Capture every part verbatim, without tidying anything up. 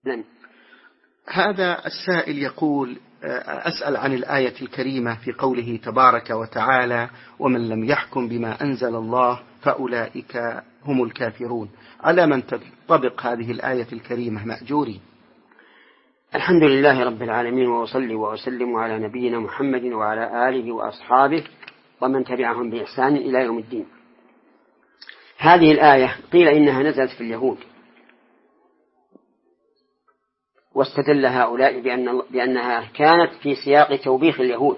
نعم. هذا السائل يقول: أسأل عن الآية الكريمة في قوله تبارك وتعالى: ومن لم يحكم بما أنزل الله فأولئك هم الكافرون، على من تنطبق هذه الآية الكريمة مأجوري؟ الحمد لله رب العالمين، وأصلي وأسلم على نبينا محمد وعلى آله وأصحابه ومن تبعهم بإحسان إلى يوم الدين. هذه الآية قيل إنها نزلت في اليهود، واستدل هؤلاء بأن بأنها كانت في سياق توبيخ اليهود.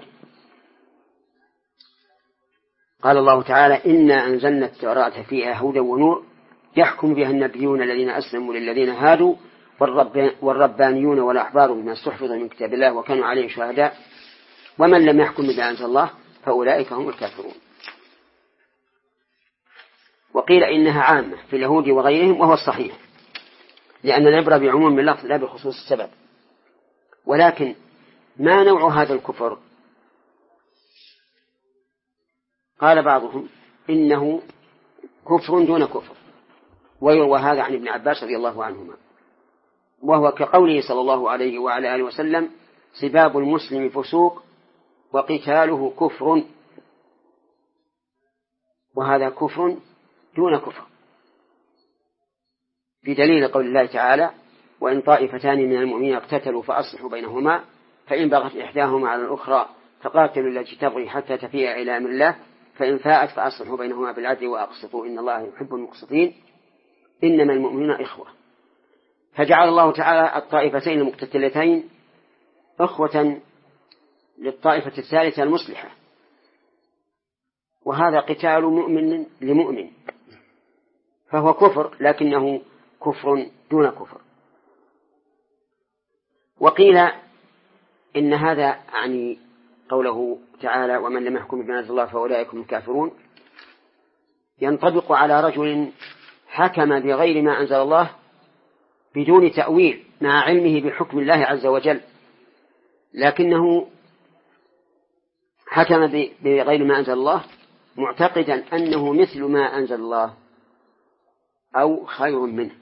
قال الله تعالى: إنا أنزلنا التوراة فيها هدى ونور يحكم بها النبيون الذين أسلموا للذين هادوا والربانيون والأحبار بما استحفظوا من كتاب الله وكانوا عليه شهداء ومن لم يحكم بما أنزل الله فأولئك هم الكافرون. وقيل إنها عامة في اليهود وغيرهم، وهو الصحيح، لأن العبرة بعموم اللفظ لا بخصوص السبب. ولكن ما نوع هذا الكفر؟ قال بعضهم إنه كفر دون كفر، ويروى هذا عن ابن عباس رضي الله عنهما، وهو كقوله صلى الله عليه وعلى آله وسلم: سباب المسلم فسوق وقتاله كفر. وهذا كفر دون كفر، بدليل قول الله تعالى: وإن طائفتان من المؤمنين اقتتلوا فأصلحوا بينهما فإن بغت إحداهما على الأخرى فقاتلوا التي تبغي حتى تفيء إلى أمر الله فإن فاءت فأصلحوا بينهما بالعدل وأقسطوا إن الله يحب المقسطين إنما المؤمنون إخوة. فجعل الله تعالى الطائفتين المقتتلتين أخوة للطائفة الثالثة المصلحة، وهذا قتال مؤمن لمؤمن، فهو كفر لكنه كفر دون كفر. وقيل إن هذا يعني قوله تعالى: ومن لم يحكم بما أنزل الله فأولئك هم الكافرون، ينطبق على رجل حكم بغير ما أنزل الله بدون تأويل مع علمه بحكم الله عز وجل، لكنه حكم بغير ما أنزل الله معتقدا أنه مثل ما أنزل الله أو خير منه،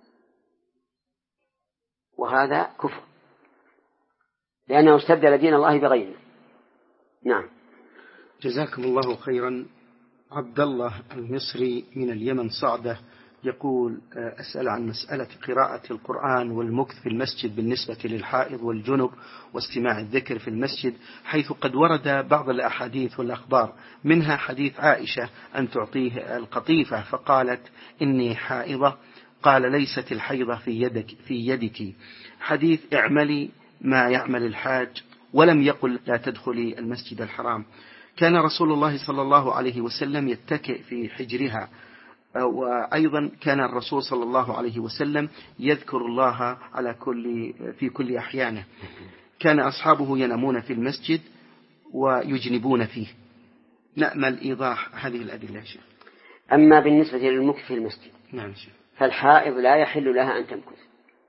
وهذا كفر لأنه استبدل دين الله بغيره. نعم. جزاكم الله خيرا. عبد الله المصري من اليمن صعدة يقول: أسأل عن مسألة قراءة القرآن والمكث في المسجد بالنسبة للحائض والجنب واستماع الذكر في المسجد، حيث قد ورد بعض الأحاديث والأخبار، منها حديث عائشة أن تعطيه القطيفة فقالت: إني حائضة، قال: ليست الحيضة في يدك, في يدك. حديث اعملي ما يعمل الحاج، ولم يقل لا تدخلي المسجد الحرام. كان رسول الله صلى الله عليه وسلم يتكئ في حجرها، وأيضا كان الرسول صلى الله عليه وسلم يذكر الله على كل في كل أحيانه. كان أصحابه ينامون في المسجد ويجنبون فيه. نأمل إيضاح هذه الأدلة شيخ. أما بالنسبة للمكث في المسجد، نعم شيخ، فالحائض لا يحل لها أن تمكث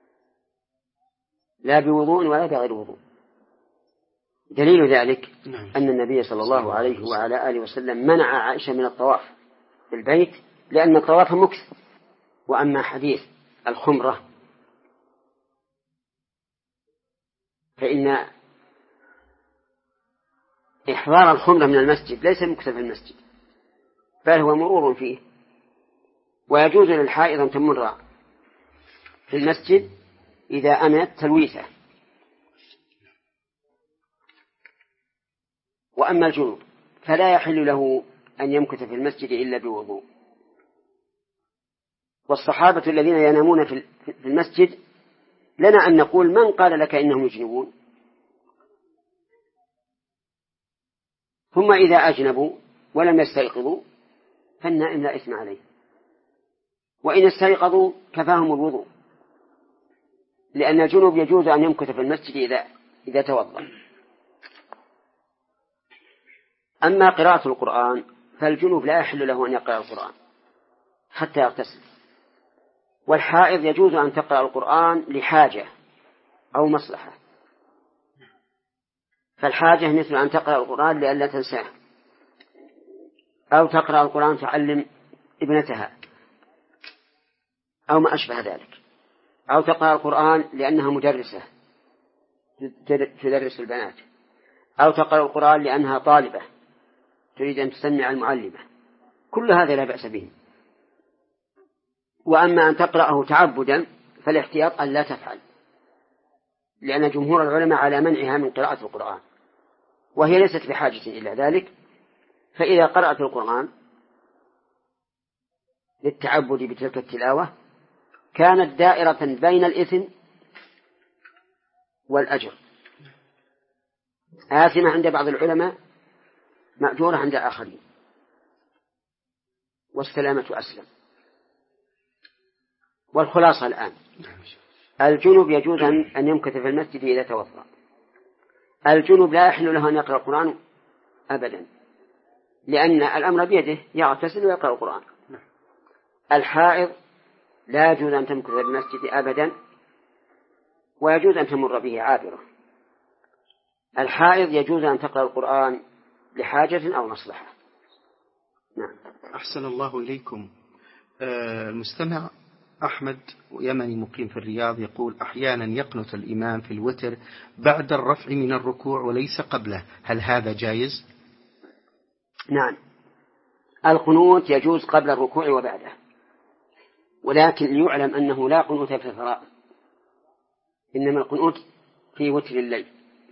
لا بوضوء ولا بغير وضوء. دليل ذلك نعم. أن النبي صلى الله عليه وعلى آله وسلم منع عائشة من الطواف في البيت لأن الطواف مكث. وأما حديث الخمرة فإن إحضار الخمرة من المسجد ليس مكث في المسجد، بل هو مرور فيه، ويجوز للحائض أن تمر في المسجد إذا أمنت تلويثه. وأما الجنوب فلا يحل له أن يمكث في المسجد إلا بوضوء. والصحابة الذين ينامون في المسجد لنا أن نقول: من قال لك إنهم يجنبون؟ ثم إذا أجنبوا ولم يستيقظوا فالنائم لا إثم عليه، وإن استيقظوا كفاهم الوضوء، لأن الجنوب يجوز أن يمكث في المسجد إذا, إذا توضأ. أما قراءة القرآن فالجنوب لا يحل له أن يقرأ القرآن حتى يغتسل، والحائض يجوز أن تقرأ القرآن لحاجة أو مصلحة. فالحاجة مثل أن تقرأ القرآن لئلا تنساه، أو تقرأ القرآن تعلم ابنتها، أو ما أشبه ذلك، أو تقرأ القرآن لأنها مدرسة تدرس البنات، أو تقرأ القرآن لأنها طالبة تريد أن تسمع المعلمة، كل هذا لا بأس به. وأما أن تقرأه تعبدا فالاحتياط أن لا تفعل، لأن جمهور العلماء على منعها من قراءة القرآن، وهي ليست بحاجة إلى ذلك. فإذا قرأت القرآن للتعبد بتلك التلاوة كانت دائرة بين الإثم والأجر، آثمة عند بعض العلماء، مأجورة عند آخرين، والسلامة أسلم. والخلاصة الآن، الجنب يجوز أن يمكث في المسجد إذا توضأ. الجنب لا يحل له أن يقرأ القرآن أبدا، لأن الأمر بيده، يغتسل ويقرأ القرآن. الحائض لا يجوز أن تمكث في المسجد أبدا، ويجوز أن تمر به عابرة. الحائض يجوز أن تقرأ القرآن لحاجة أو مصلحة. نعم. أحسن الله إليكم. المستمع أحمد يمني مقيم في الرياض يقول: أحيانا يقنت الإمام في الوتر بعد الرفع من الركوع وليس قبله، هل هذا جائز؟ نعم، القنوت يجوز قبل الركوع وبعده، ولكن يعلم أنه لا قنوت في الفرائض، إنما القنوت في وتر الليل.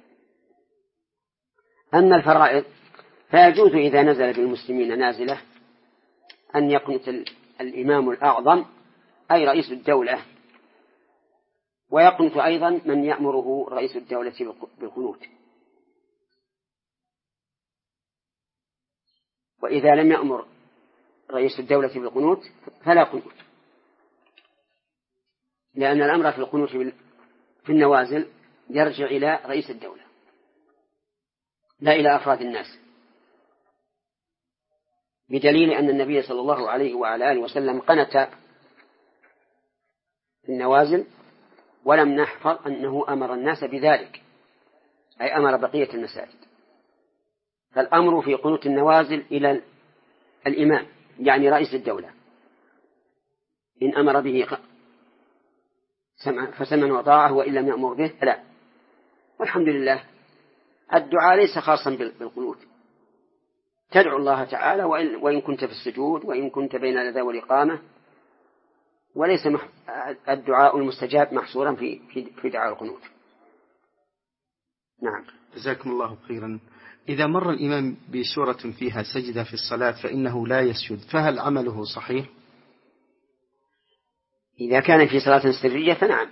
أما الفرائض فيجوز إذا نزل بالمسلمين نازلة أن يقنت الإمام الأعظم أي رئيس الدولة، ويقنت أيضا من يأمره رئيس الدولة بالقنوت. وإذا لم يأمر رئيس الدولة بالقنوت فلا قنوت، لأن الأمر في القنوت في النوازل يرجع إلى رئيس الدولة لا إلى أفراد الناس، بدليل أن النبي صلى الله عليه وعلى آله وسلم قنت في النوازل ولم نحفظ أنه أمر الناس بذلك، أي أمر بقية المساجد. فالأمر في قنوت النوازل إلى الإمام يعني رئيس الدولة، إن أمر به فسمع وطاعه، وإن لم يأمر به لا. والحمد لله، الدعاء ليس خاصا بالقنوت، تدعو الله تعالى وإن كنت في السجود وإن كنت بين الأذان والإقامة، وليس الدعاء المستجاب محصورا في في دعاء القنوت. نعم. جزاكم الله خيرا. إذا مر الإمام بسورة فيها سجدة في الصلاة فإنه لا يسجد، فهل عمله صحيح؟ إذا كان في صلاة سرية فنعم،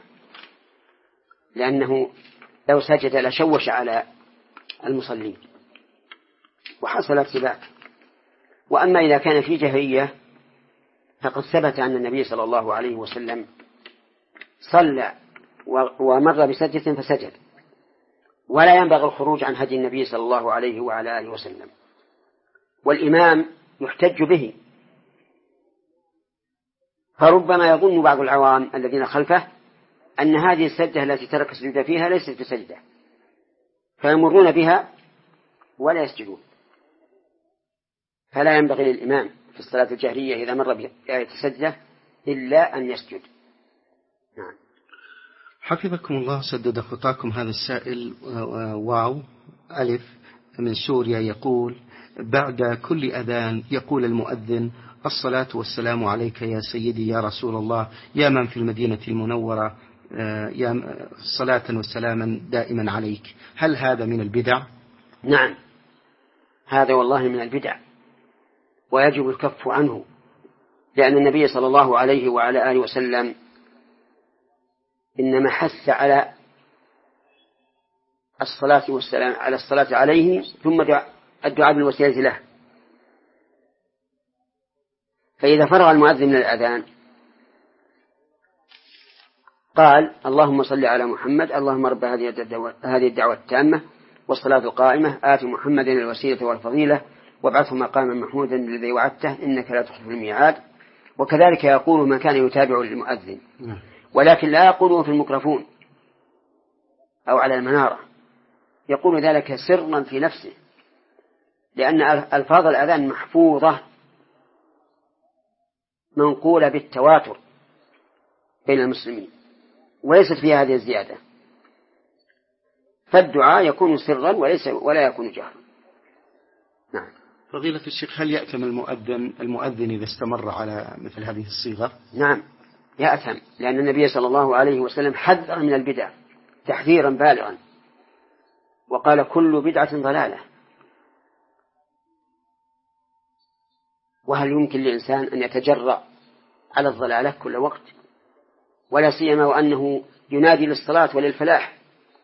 لأنه لو سجد لشوش على المصلين وحصل ارتباك. وأما إذا كان في جهرية فقد ثبت أن النبي صلى الله عليه وسلم صلى ومر بسجدة فسجد، ولا ينبغي الخروج عن هدي النبي صلى الله عليه وعلى آله وسلم. والإمام يحتج به، فربما يظن بعض العوام الذين خلفه أن هذه السجدة التي ترك السجود فيها ليست بسجدة، فيمرون بها ولا يسجدون. فلا ينبغي للإمام في الصلاة الجهرية إذا مر بآية السجدة إلا أن يسجد. نعم. حفظكم الله سدد خطاكم. هذا السائل واو ألف من سوريا يقول: بعد كل أذان يقول المؤذن: الصلاة والسلام عليك يا سيدي يا رسول الله يا من في المدينة المنورة، يا صلاة وسلاما دائما عليك، هل هذا من البدع؟ نعم، هذا والله من البدع، ويجب الكف عنه، لأن النبي صلى الله عليه وعلى آله وسلم إنما حث على الصلاة والسلام على الصلاة عليه ثم الدعاء بالوسيلة له. فإذا فرغ المؤذن من الأذان قال: اللهم صل على محمد، اللهم رب هذه الدعوة التامة والصلاة القائمة آت محمد الوسيلة والفضيلة وابعثه مقاما محمودا الذي وعدته إنك لا تخلف الميعاد. وكذلك يقول من كان يتابع للمؤذن، ولكن لا يقوله في الميكروفون أو على المنارة، يقول ذلك سرا في نفسه، لأن ألفاظ الأذان محفوظة منقولة بالتواتر بين المسلمين، وليست فيها هذه الزيادة، فالدعاء يكون سرا وليس ولا يكون جهرا. نعم. فضيلة الشيخ، هل يأتم المؤذن المؤذن إذا استمر على مثل هذه الصيغة؟ نعم يأتم، لأن النبي صلى الله عليه وسلم حذر من البدع تحذيرا بالغا، وقال كل بدعة ضلالة. وهل يمكن لإنسان أن يتجرأ على الضلالة كل وقت، ولا سيما وأنه ينادي للصلاة وللفلاح؟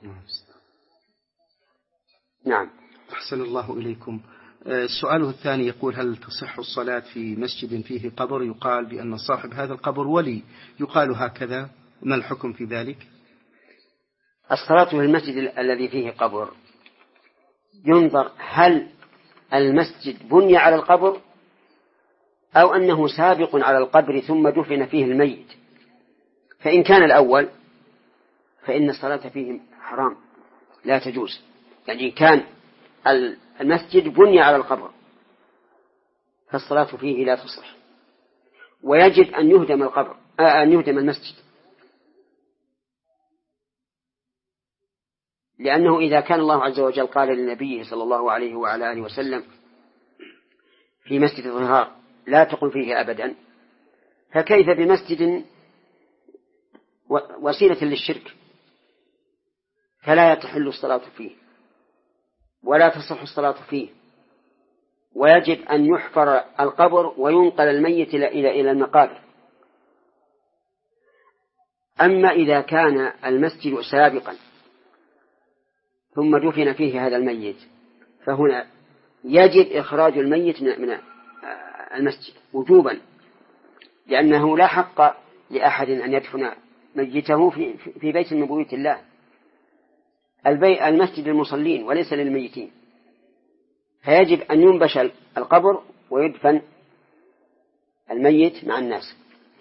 نعم. أحسن الله إليكم. سؤاله الثاني يقول: هل تصح الصلاة في مسجد فيه قبر يقال بأن صاحب هذا القبر ولي، يقال هكذا، ما الحكم في ذلك؟ الصلاة في المسجد الذي فيه قبر ينظر هل المسجد بني على القبر أو أنه سابق على القبر ثم دفن فيه الميت. فإن كان الأول فإن الصلاة فيه حرام لا تجوز، يعني كان المسجد بني على القبر فالصلاة فيه لا تصح، ويجب أن يهدم القبر أن يهدم المسجد، لأنه إذا كان الله عز وجل قال للنبي صلى الله عليه وعلى آله وسلم في مسجد الظهار لا تقم فيه أبدا، فكيف بمسجد وسيلة للشرك؟ فلا تحل الصلاة فيه ولا تصح الصلاة فيه، ويجب أن يحفر القبر وينقل الميت إلى إلى المقابر. أما إذا كان المسجد سابقا ثم دفن فيه هذا الميت فهنا يجب إخراج الميت من المسجد وجوبا، لأنه لا حق لأحد أن يدفن ميته في في بيت من بيوت الله. المسجد للمصلين وليس للميتين، فيجب أن ينبش القبر ويدفن الميت مع الناس.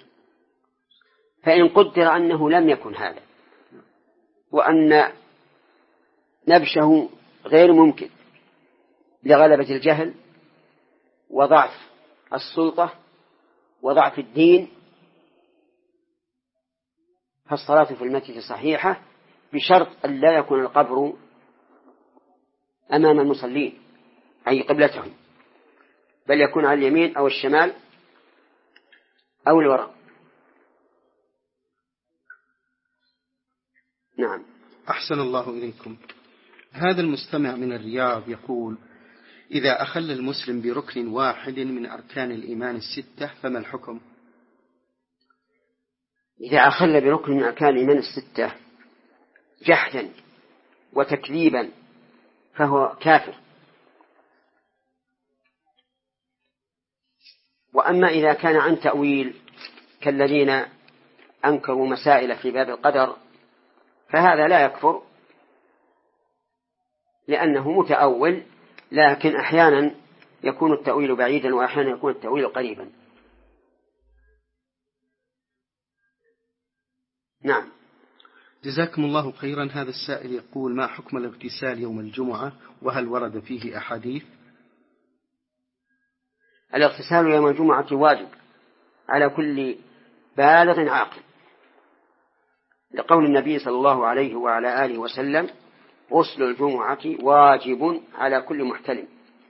فإن قدر أنه لم يكن هذا وأن نبشه غير ممكن لغلبة الجهل وضعف السلطة وضعف الدين، فالصلاة في المسجد صحيحة بشرط أن لا يكون القبر أمام المصلين أي قبلتهم، بل يكون على اليمين أو الشمال أو الوراء. نعم. أحسن الله إليكم. هذا المستمع من الرياض يقول: إذا أخل المسلم بركن واحد من أركان الإيمان الستة فما الحكم؟ إذا أخل بركن من أركان الإيمان الستة جحدا وتكذيبا فهو كافر. وأما إذا كان عن تأويل كالذين أنكروا مسائل في باب القدر فهذا لا يكفر، لأنه متأول، لكن أحيانا يكون التأويل بعيدا وأحيانا يكون التأويل قريبا. نعم. جزاكم الله خيرا. هذا السائل يقول: ما حكم الاغتسال يوم الجمعة وهل ورد فيه أحاديث؟ الاغتسال يوم الجمعة واجب على كل بالغ عاقل، لقول النبي صلى الله عليه وعلى آله وسلم: غسل الجمعة واجب على كل محتلم.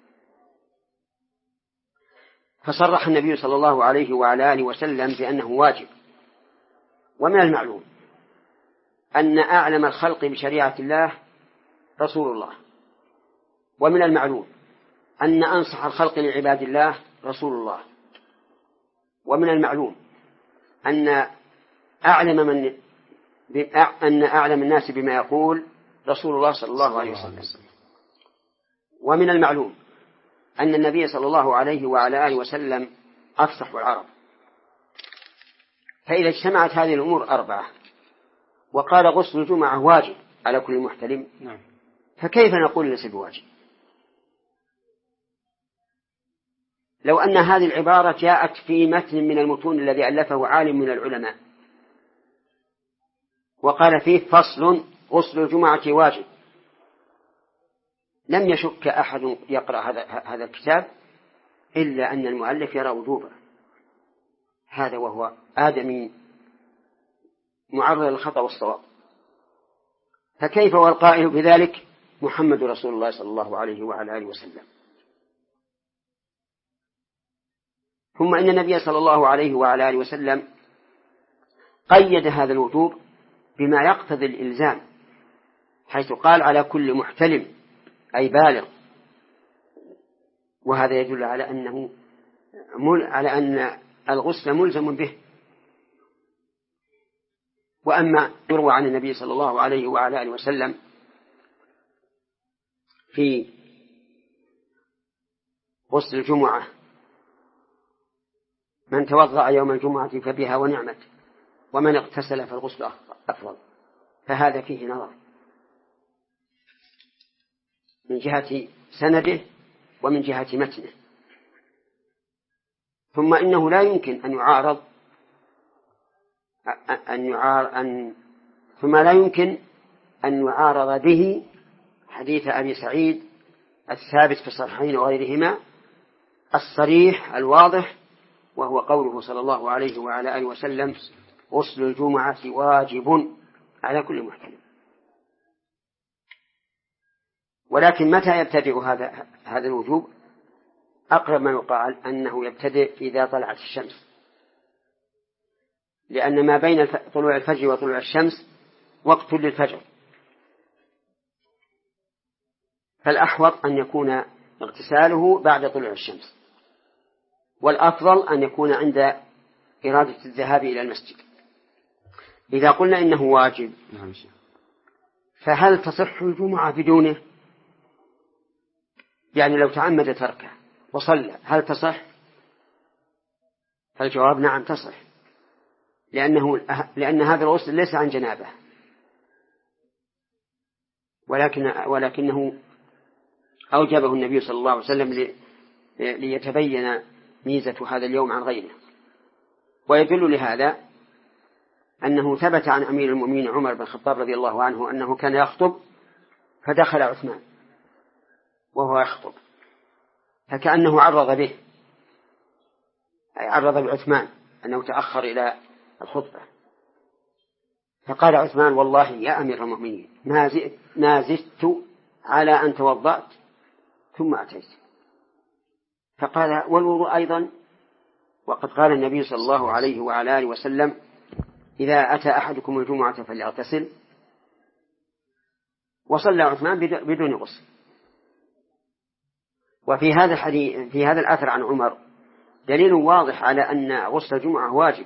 فصرح النبي صلى الله عليه وعلى آله وسلم بأنه واجب. ومن المعلوم أن أعلم الخلق بشريعة الله رسول الله، ومن المعلوم أن أنصح الخلق لعباد الله رسول الله، ومن المعلوم أن أعلم من أن أعلم الناس بما يقول رسول الله صلى الله عليه وسلم، ومن المعلوم أن النبي صلى الله عليه وعلى آله وسلم أفصح العرب. فإذا اجتمعت هذه الأمور أربعة وقال غسل الجمعة واجب على كل محتلم، فكيف نقول ليس بواجب؟ لو أن هذه العبارة جاءت في متن من المتون الذي ألفه عالم من العلماء وقال فيه فصل غسل الجمعة واجب، لم يشك أحد يقرأ هذا هذا الكتاب إلا أن المؤلف يرى وجوبه، هذا وهو آدمي معرض للخطأ والصواب. فكيف والقائل بذلك محمد رسول الله صلى الله عليه وعلى آله وسلم؟ ثم إن النبي صلى الله عليه وعلى آله وسلم قيد هذا الوجوب بما يقتضي الإلزام، حيث قال على كل محتلم أي بالغ، وهذا يدل على أنه مل على أن الغسل ملزم به. وأما يروى عن النبي صلى الله عليه وعلى آله وسلم في غسل الجمعة: من توضأ يوم الجمعة فبها ونعمت، ومن اغتسل فالغسل أفضل، فهذا فيه نظر من جهة سنده ومن جهة متنه. ثم إنه لا يمكن أن يعارض أن يعارض أن ثم لا يمكن أن يعارض به حديث أبي سعيد الثابت في الصحيحين وغيرهما الصريح الواضح، وهو قوله صلى الله عليه وعلى آله وسلم: غسل الجمعة واجب على كل محتلم. ولكن متى يبتدئ هذا هذا الوجوب؟ أقرب ما يقال أنه يبتدئ إذا طلعت الشمس، لأن ما بين طلوع الفجر وطلوع الشمس وقت للفجر، فالأحوط أن يكون اغتساله بعد طلوع الشمس، والأفضل أن يكون عند إرادة الذهاب إلى المسجد. إذا قلنا إنه واجب، فهل تصح الجمعة بدونه؟ يعني لو تعمد تركه وصلى هل تصح؟ فالجواب نعم تصح، لأنه لأن هذا الغسل ليس عن جنابه، ولكن ولكنه أوجبه النبي صلى الله عليه وسلم ليتبين ميزة هذا اليوم عن غيره. ويدل لهذا أنه ثبت عن أمير المؤمنين عمر بن الخطاب رضي الله عنه أنه كان يخطب فدخل عثمان وهو يخطب، فكأنه عرض به، أي عرض بعثمان أنه تأخر إلى الخطبة، فقال عثمان: والله يا أمير المؤمنين ما زدت على أن توضأت ثم أتيت. فقال: والوضوء أيضا؟ وقد قال النبي صلى الله عليه وعلى آله وسلم: إذا أتى أحدكم الجمعة فليغتسل. وصلى عثمان بدون غسل. وفي هذا الحديث في هذا الأثر عن عمر دليل واضح على أن غسل الجمعة واجب،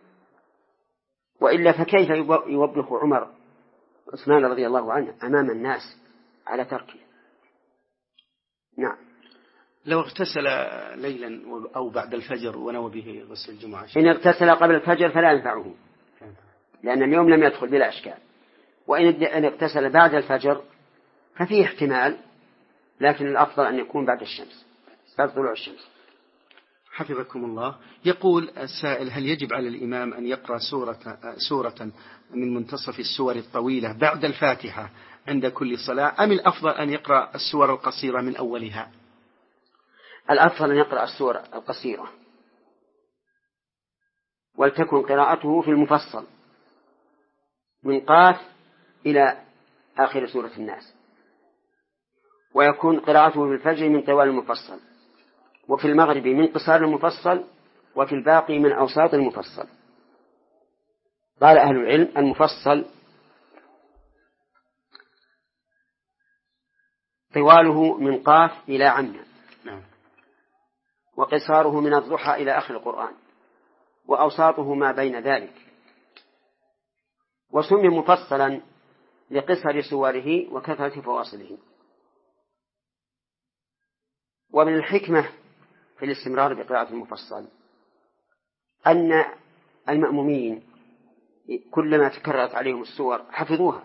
وإلا فكيف يوبخ عمر عثمان رضي الله عنه أمام الناس على تركه؟ نعم. لو اغتسل ليلا أو بعد الفجر ونوى به غسل الجمعة، إن اغتسل قبل الفجر فلا ينفعه، لأن اليوم لم يدخل بلا أشكال. وإن اغتسل بعد الفجر ففيه احتمال، لكن الأفضل أن يكون بعد الشمس، بعد طلوع الشمس. حفظكم الله. يقول السائل: هل يجب على الإمام أن يقرأ سورة, سورة من منتصف السور الطويلة بعد الفاتحة عند كل صلاة، أم الأفضل أن يقرأ السور القصيرة من أولها؟ الأفضل أن يقرأ السورة القصيرة، ولتكن قراءته في المفصل من قاف إلى آخر سورة الناس، ويكون قراءته في الفجر من طوال المفصل، وفي المغرب من قصار المفصل، وفي الباقي من أوساط المفصل. قال أهل العلم: المفصل طواله من قاف إلى عمّ، وقصاره من الضحى إلى آخر القرآن، وأوساطه ما بين ذلك. وسمي مفصلا لقصر سوره وكثرة فواصله. ومن الحكمة في الاستمرار بقراءة المفصل أن المأمومين كلما تكررت عليهم السور حفظوها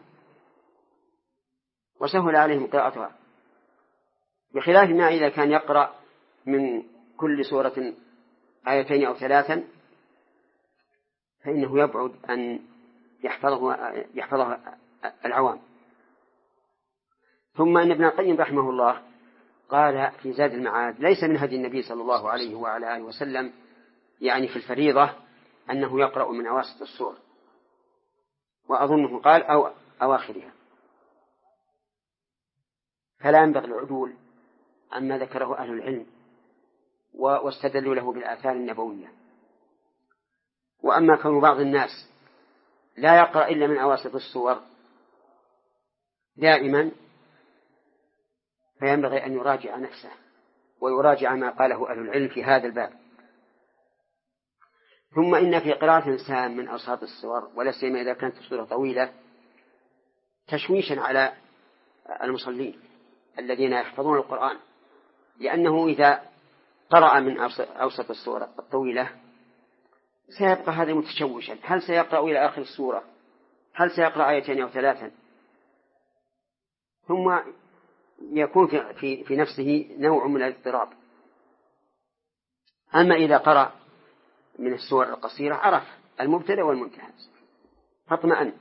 وسهل عليهم قراءتها، بخلاف ما إذا كان يقرأ من كل سورة آيتين أو ثلاثا فإنه يبعد أن يحفظه, يحفظه العوام. ثم أن ابن القيم رحمه الله قال في زاد المعاد: ليس من هدي النبي صلى الله عليه وعلى آله وسلم يعني في الفريضة أنه يقرأ من أواسط السور، وأظنه قال أو أواخرها، فلا ينبغي العدول عما ذكره أهل العلم واستدلوا له بالآثار النبوية. وأما كون بعض الناس لا يقرأ إلا من أواسط السور دائما، فينبغي أن يراجع نفسه ويراجع ما قاله أهل العلم في هذا الباب. ثم إن في قراءة الإنسان من أوساط السور ولا سيما إذا كانت السورة طويلة تشويشا على المصلين الذين يحفظون القرآن، لأنه إذا قرأ من أوسط السورة الطويلة سيبقى هذا متشوشا، هل سيقرأ إلى آخر السورة؟ هل سيقرأ آيتين أو ثلاثا؟ ثم يكون في, في, في نفسه نوع من الاضطراب. أما إذا قرأ من السور القصيرة عرف المبتدأ والمنتهى فاطمأن.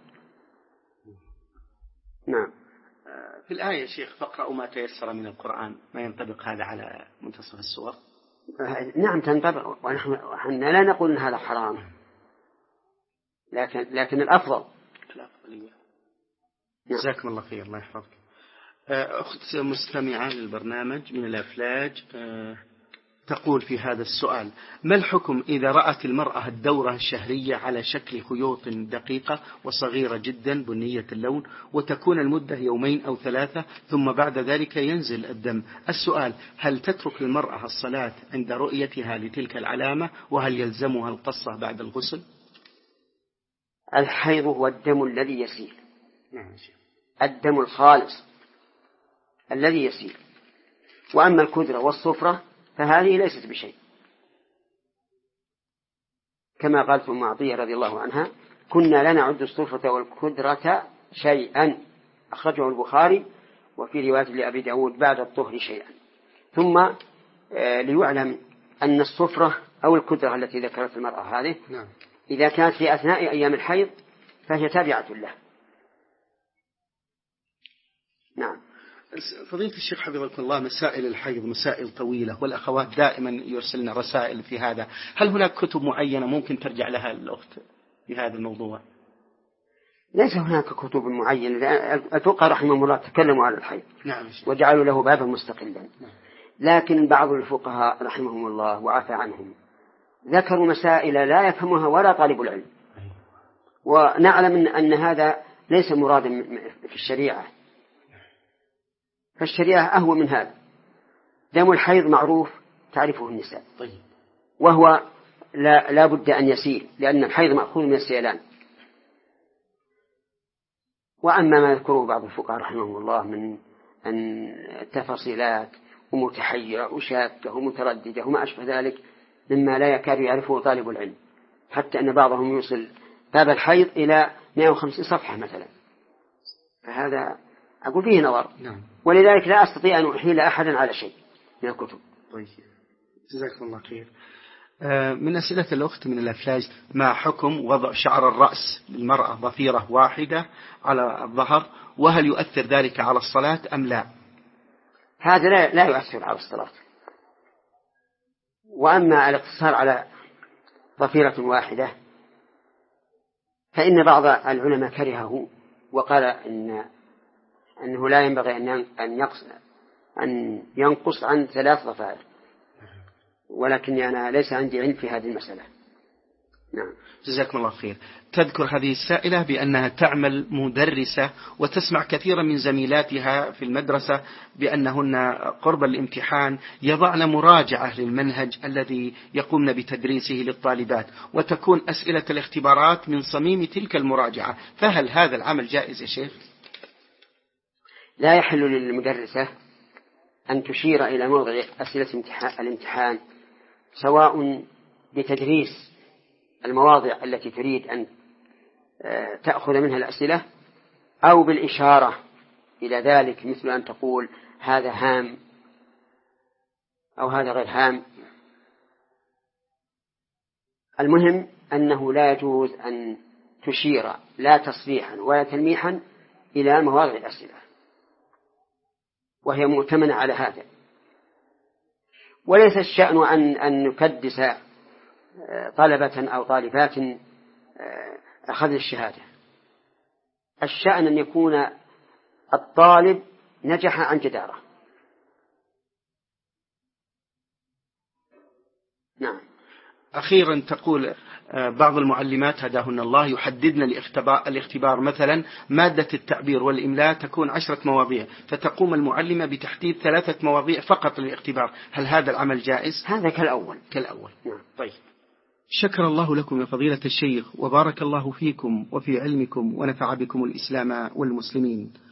نعم. في الآية شيخ فاقرأوا ما تيسر من القرآن، ما ينطبق هذا على منتصف السور؟ نعم تنطبق، ونحن لا نقول أن هذا حرام، لكن لكن الأفضل الأفضلية. جزاكم الله خير، الله يحفظك. أخت مستمعة للبرنامج من الأفلاج تقول في هذا السؤال: ما الحكم إذا رأت المرأة الدورة الشهرية على شكل خيوط دقيقة وصغيرة جدا بنية اللون، وتكون المدة يومين أو ثلاثة ثم بعد ذلك ينزل الدم؟ السؤال: هل تترك المرأة الصلاة عند رؤيتها لتلك العلامة، وهل يلزمها القصة بعد الغسل؟ الحيض هو الدم الذي يسيل، الدم الخالص الذي يسيل، وأما الكدرة والصفرة فهذه ليست بشيء، كما قالت أم عطية رضي الله عنها: كنا لا نعد الصفرة والكدرة شيئا، أخرجه البخاري، وفي رواية لأبي داود بعد الطهر شيئا. ثم ليعلم أن الصفرة أو الكدرة التي ذكرت المرأة هذه إذا كانت في أثناء أيام الحيض فهي تابعة له. نعم. فضيلة الشيخ حفظكم الله، مسائل الحيض مسائل طويلة، والأخوات دائما يرسلن رسائل في هذا، هل هناك كتب معينة ممكن ترجع لها الأخت في هذا الموضوع؟ ليس هناك كتب معينة، أتوقع رحمه الله تكلموا على الحيض نعم وجعلوا له بابا مستقلا، لكن بعض الفقهاء رحمهم الله وعفى عنهم ذكروا مسائل لا يفهمها ولا طالب العلم، ونعلم أن هذا ليس مرادا في الشريعة، فالشريعة أهوى من هذا. دم الحيض معروف تعرفه النساء، وهو لا, لا بد أن يسيل، لأن الحيض مأخوذ من السيلان. وأما ما يذكره بعض الفقهاء رحمه الله من أن تفاصيلات ومتحيرة وشاكة ومترددة وما أشبه ذلك مما لا يكاد يعرفه طالب العلم، حتى أن بعضهم يوصل باب الحيض إلى مئة وخمسين صفحة مثلا، فهذا أقول فيه نظر. نعم. ولذلك لا أستطيع أن أحيل أحدا على شيء من الكتب. طيب جزاكم الله خير. من أسئلة الأخت من الأفلاج: ما حكم وضع شعر الرأس للمرأة ضفيرة واحدة على الظهر، وهل يؤثر ذلك على الصلاة أم لا؟ هذا لا, لا يؤثر على الصلاة. وأما الاقتصار على ضفيرة واحدة فإن بعض العلماء كرهه وقال إن أنه لا ينبغي أن ينقص أن ينقص عن ثلاث ضفائر، ولكن أنا ليس عندي علم في هذه المسألة. نعم. جزاكم الله خير. تذكر هذه السائلة بأنها تعمل مدرسة وتسمع كثيرا من زميلاتها في المدرسة بأنهن قرب الامتحان يضعن مراجعة للمنهج الذي يقومن بتدريسه للطالبات، وتكون أسئلة الاختبارات من صميم تلك المراجعة، فهل هذا العمل جائز يا شيخ؟ لا يحل للمدرسة أن تشير إلى موضع أسئلة الامتحان سواء بتدريس المواضع التي تريد أن تأخذ منها الأسئلة أو بالإشارة إلى ذلك، مثل أن تقول هذا هام أو هذا غير هام. المهم أنه لا يجوز أن تشير لا تصريحا ولا تلميحا إلى مواضع الأسئلة، وهي مؤتمنة على هذا. وليس الشأن أن, أن نكدس طلبة أو طالبات أخذ الشهادة، الشأن أن يكون الطالب نجح عن جدارة. نعم. أخيرا تقول بعض المعلمات هداهن الله يحددن الاختبار, الاختبار مثلا مادة التعبير والإملاء تكون عشرة مواضيع، فتقوم المعلمة بتحديد ثلاثة مواضيع فقط للاختبار، هل هذا العمل جائز؟ هذا كالأول. كالأول. نعم. طيب. شكر الله لكم يا فضيلة الشيخ، وبارك الله فيكم وفي علمكم، ونفع بكم الإسلام والمسلمين.